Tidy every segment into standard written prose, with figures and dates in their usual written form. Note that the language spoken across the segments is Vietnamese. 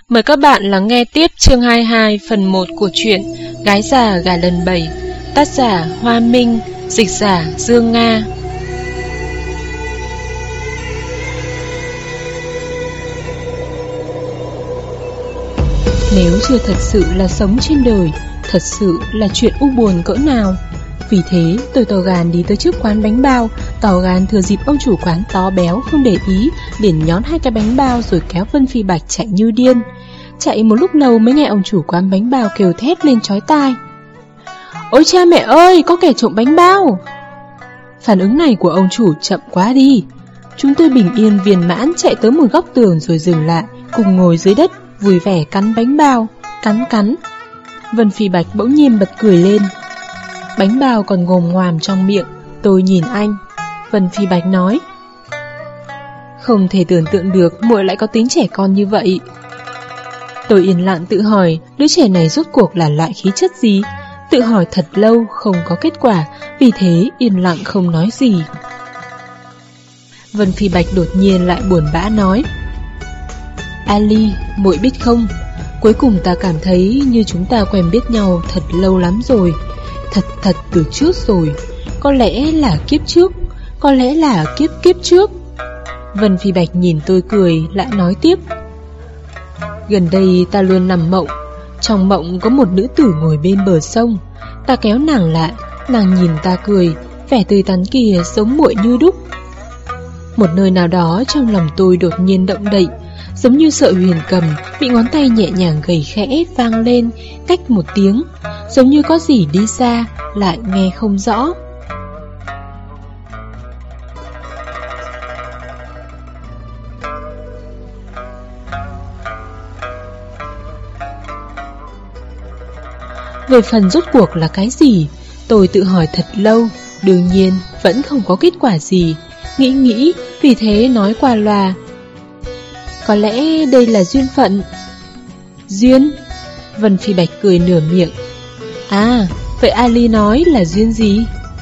Mời các bạn lắng nghe tiếp chương 22 phần 1 của truyện Gái già gả lần 7, tác giả Hoa Minh, dịch giả Dương Nga. Nếu chưa thật sự là sống trên đời, thật sự là chuyện u buồn cỡ nào. Vì thế tôi to gan đi tới trước quán bánh bao, tỏ gan thừa dịp ông chủ quán to béo không để ý, liền nhón 2 cái bánh bao rồi kéo Vân Phi Bạch chạy như điên. Chạy một lúc lâu mới nghe ông chủ quán bánh bao kêu thét lên chói tai: "Ôi cha mẹ ơi, có kẻ trộm bánh bao!" Phản ứng này của ông chủ chậm quá đi. Chúng tôi bình yên viên mãn chạy tới một góc tường rồi dừng lại, cùng ngồi dưới đất vui vẻ cắn bánh bao, cắn. Vân Phi Bạch bỗng nhiên bật cười lên. Bánh bao còn ngồm ngoàm trong miệng. Tôi nhìn anh. Vân Phi Bạch nói: "Không thể tưởng tượng được muội lại có tính trẻ con như vậy." Tôi yên lặng tự hỏi đứa trẻ này rốt cuộc là loại khí chất gì. Tự hỏi thật lâu không có kết quả, vì thế yên lặng không nói gì. Vân Phi Bạch đột nhiên lại buồn bã nói: "Ali, muội biết không, cuối cùng ta cảm thấy như chúng ta quen biết nhau thật lâu lắm rồi. Thật từ trước rồi. Có lẽ là kiếp trước, có lẽ là kiếp trước." Vân Phi Bạch nhìn tôi cười, lại nói tiếp: "Gần đây ta luôn nằm mộng. Trong mộng có một nữ tử ngồi bên bờ sông. Ta kéo nàng lại, nàng nhìn ta cười, vẻ tươi tắn kia giống muội như đúc." Một nơi nào đó trong lòng tôi đột nhiên động đậy, giống như sợi huyền cầm bị ngón tay nhẹ nhàng gảy khẽ vang lên cách một tiếng, giống như có gì đi xa lại nghe không rõ. Về phần rốt cuộc là cái gì, tôi tự hỏi thật lâu, đương nhiên vẫn không có kết quả gì. Nghĩ, vì thế nói qua loa: "Có lẽ đây là duyên phận." "Duyên?" Vân Phi Bạch cười nửa miệng. "À, vậy Ali nói là duyên gì?"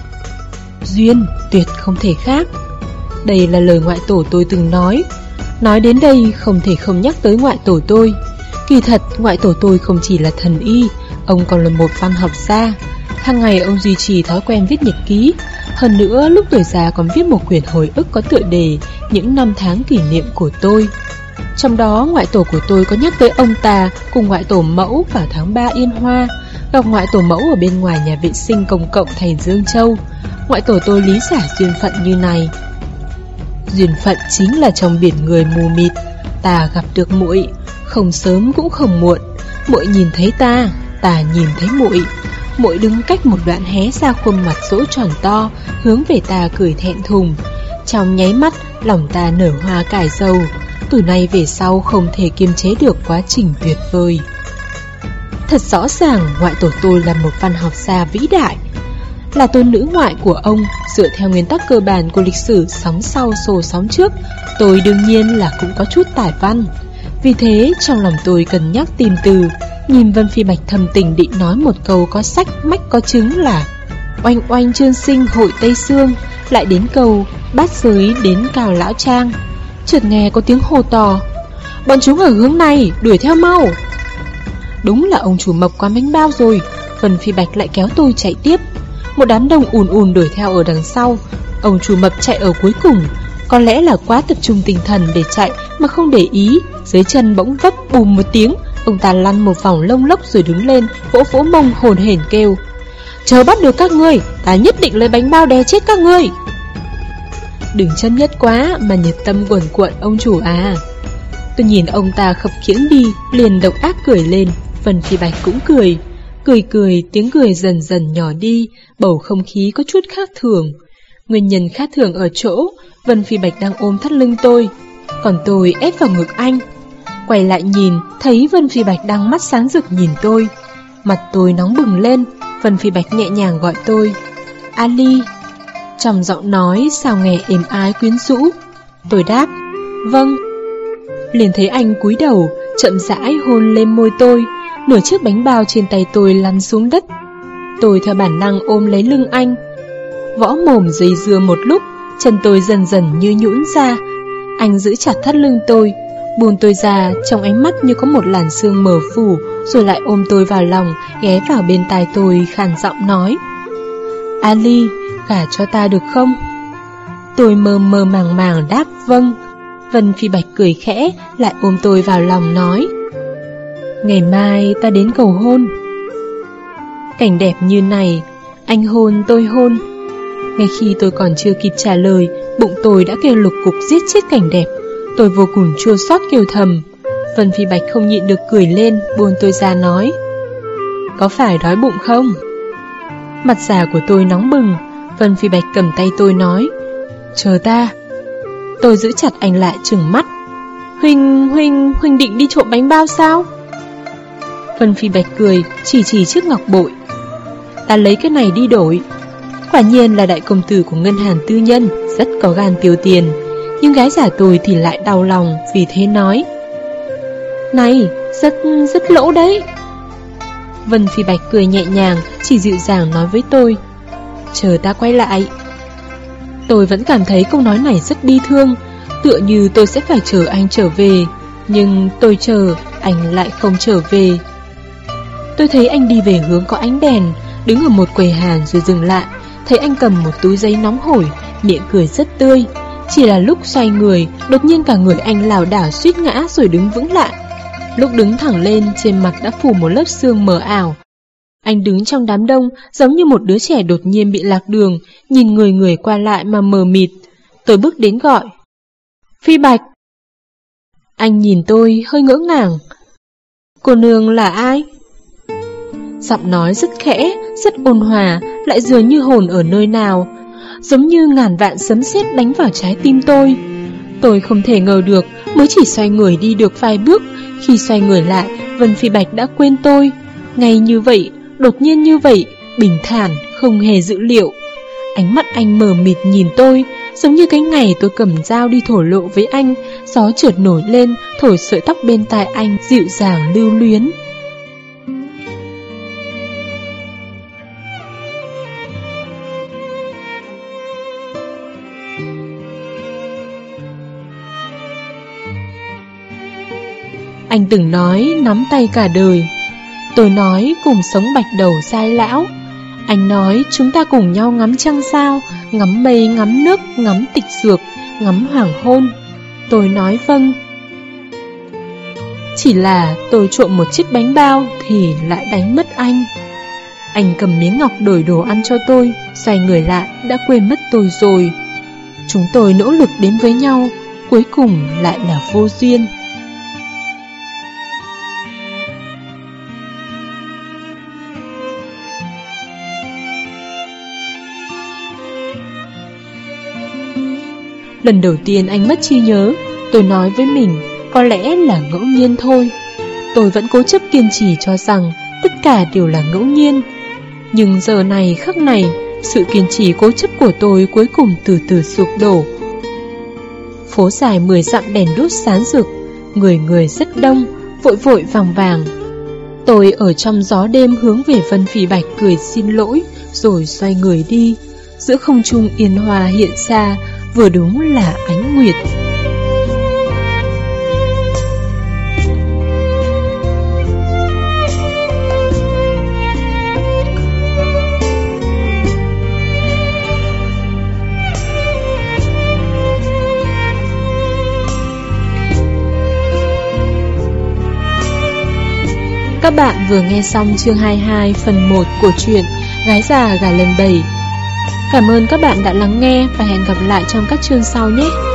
"Duyên tuyệt không thể khác. Đây là lời ngoại tổ tôi từng nói. Nói đến đây không thể không nhắc tới ngoại tổ tôi. Kỳ thật ngoại tổ tôi không chỉ là thần y, ông còn là một văn học gia. Hàng ngày ông duy trì thói quen viết nhật ký. Hơn nữa lúc tuổi già còn viết một quyển hồi ức có tựa đề Những năm tháng kỷ niệm của tôi. Trong đó ngoại tổ của tôi có nhắc tới ông ta cùng ngoại tổ mẫu vào tháng 3 Yên Hoa, gặp ngoại tổ mẫu ở bên ngoài nhà vệ sinh công cộng thành Dương Châu. Ngoại tổ tôi lý giải duyên phận như này: duyên phận chính là trong biển người mù mịt, ta gặp được muội, không sớm cũng không muộn. Muội nhìn thấy ta, ta nhìn thấy muội. Muội đứng cách một đoạn hé ra khuôn mặt rỗ tròn to, hướng về ta cười thẹn thùng. Trong nháy mắt, lòng ta nở hoa cải dâu. Từ nay về sau không thể kiềm chế được quá trình tuyệt vời. Thật rõ ràng ngoại tổ tôi là một văn học gia vĩ đại, là tôn nữ ngoại của ông. Dựa theo nguyên tắc cơ bản của lịch sử sóng sau xô sóng trước, tôi đương nhiên là cũng có chút tài văn. Vì thế trong lòng tôi cân nhắc tìm từ, nhìn Vân Phi Bạch thầm tình định nói một câu có sách mách có chứng là oanh oanh trương sinh hội Tây Sương, lại đến câu bát giới đến Cao Lão Trang. Chợt nghe có tiếng hô to: "Bọn chúng ở hướng này, đuổi theo mau!" Đúng là ông chủ mộc quán bánh bao rồi. Vân Phi Bạch lại kéo tôi chạy tiếp. Một đám đông ùn đuổi theo ở đằng sau. Ông chủ mập chạy ở cuối cùng. Có lẽ là quá tập trung tinh thần để chạy mà không để ý, dưới chân bỗng vấp bùm một tiếng. Ông ta lăn một vòng lông lốc rồi đứng lên, vỗ mông hồn hển kêu: "Chờ bắt được các ngươi, ta nhất định lấy bánh bao đè chết các ngươi." Đừng chân nhất quá mà nhiệt tâm quần cuộn ông chủ à. Tôi nhìn ông ta khập khiễng đi, liền độc ác cười lên. Vân Phi Bạch cũng cười. Cười, tiếng cười dần dần nhỏ đi, bầu không khí có chút khác thường. Nguyên nhân khác thường ở chỗ Vân Phi Bạch đang ôm thắt lưng tôi, còn tôi ép vào ngực anh. Quay lại nhìn, thấy Vân Phi Bạch đang mắt sáng rực nhìn tôi. Mặt tôi nóng bừng lên. Vân Phi Bạch nhẹ nhàng gọi tôi: "Ali." Trong giọng nói sao nghe êm ái quyến rũ. Tôi đáp: "Vâng." Liền thấy anh cúi đầu, chậm rãi hôn lên môi tôi. Nửa chiếc bánh bao trên tay tôi lăn xuống đất. Tôi theo bản năng ôm lấy lưng anh. Võ mồm dây dưa một lúc, chân tôi dần dần như nhũn ra. Anh giữ chặt thắt lưng tôi, buông tôi ra, trong ánh mắt như có một làn sương mờ phủ, rồi lại ôm tôi vào lòng, ghé vào bên tai tôi khàn giọng nói: Ali, gả cho ta được không? Tôi mơ mơ màng màng đáp vâng. Vân Phi Bạch cười khẽ, lại ôm tôi vào lòng nói: ngày mai ta đến cầu hôn. Cảnh đẹp như này, anh hôn tôi hôn. Ngay khi tôi còn chưa kịp trả lời, bụng tôi đã kêu lục cục giết chết cảnh đẹp. Tôi vô cùng chua xót kêu thầm. Vân Phi Bạch không nhịn được cười lên, buông tôi ra nói: có phải đói bụng không? Mặt già của tôi nóng bừng. Vân Phi Bạch cầm tay tôi nói: chờ ta. Tôi giữ chặt anh lại trừng mắt: Huynh định đi trộm bánh bao sao? Vân Phi Bạch cười, chỉ chiếc ngọc bội: ta lấy cái này đi đổi. Quả nhiên là đại công tử của ngân hàng tư nhân, rất có gan tiêu tiền. Nhưng gái giả tôi thì lại đau lòng, vì thế nói: này, rất lỗ đấy. Vân Phi Bạch cười nhẹ nhàng, chỉ dịu dàng nói với tôi: chờ ta quay lại. Tôi vẫn cảm thấy câu nói này rất bi thương, tựa như tôi sẽ phải chờ anh trở về. Nhưng tôi chờ, anh lại không trở về. Tôi thấy anh đi về hướng có ánh đèn, đứng ở một quầy hàng rồi dừng lại. Thấy anh cầm một túi giấy nóng hổi, miệng cười rất tươi. Chỉ là lúc xoay người, đột nhiên cả người anh lảo đảo suýt ngã rồi đứng vững lại. Lúc đứng thẳng lên, trên mặt đã phủ một lớp sương mờ ảo. Anh đứng trong đám đông, giống như một đứa trẻ đột nhiên bị lạc đường, nhìn người qua lại mà mờ mịt. Tôi bước đến gọi: Phi Bạch. Anh nhìn tôi hơi ngỡ ngàng: cô nương là ai? Giọng nói rất khẽ, rất ôn hòa, lại dường như hồn ở nơi nào, giống như ngàn vạn sấm sét đánh vào trái tim tôi. Tôi không thể ngờ được, mới chỉ xoay người đi được vài bước, khi xoay người lại, Vân Phi Bạch đã quên tôi. Ngay như vậy, đột nhiên như vậy, bình thản, không hề dự liệu. Ánh mắt anh mờ mịt nhìn tôi, giống như cái ngày tôi cầm dao đi thổ lộ với anh. Gió chợt nổi lên, thổi sợi tóc bên tai anh, dịu dàng lưu luyến. Anh từng nói nắm tay cả đời. Tôi nói cùng sống bạch đầu dai lão. Anh nói chúng ta cùng nhau ngắm trăng sao, ngắm mây, ngắm nước, ngắm tịch dược, ngắm hoàng hôn. Tôi nói vâng. Chỉ là tôi trộm một chiếc bánh bao thì lại đánh mất anh. Anh cầm miếng ngọc đổi đồ ăn cho tôi, xoay người lại đã quên mất tôi rồi. Chúng tôi nỗ lực đến với nhau, cuối cùng lại là vô duyên. Lần đầu tiên anh mất trí nhớ, tôi nói với mình có lẽ là ngẫu nhiên thôi. Tôi vẫn cố chấp kiên trì cho rằng tất cả đều là ngẫu nhiên. Nhưng giờ này khắc này, sự kiên trì cố chấp của tôi cuối cùng từ từ sụp đổ. Phố dài 10 dặm đèn đuốc sáng rực, người rất đông, vội vội vàng vàng. Tôi ở trong gió đêm hướng về Vân Phi Bạch cười xin lỗi, rồi xoay người đi. Giữa không trung yên hòa hiện ra, vừa đúng là ánh nguyệt. Các bạn vừa nghe xong chương 22 phần 1 của truyện Gái già gả lần 7. Cảm ơn các bạn đã lắng nghe và hẹn gặp lại trong các chương sau nhé.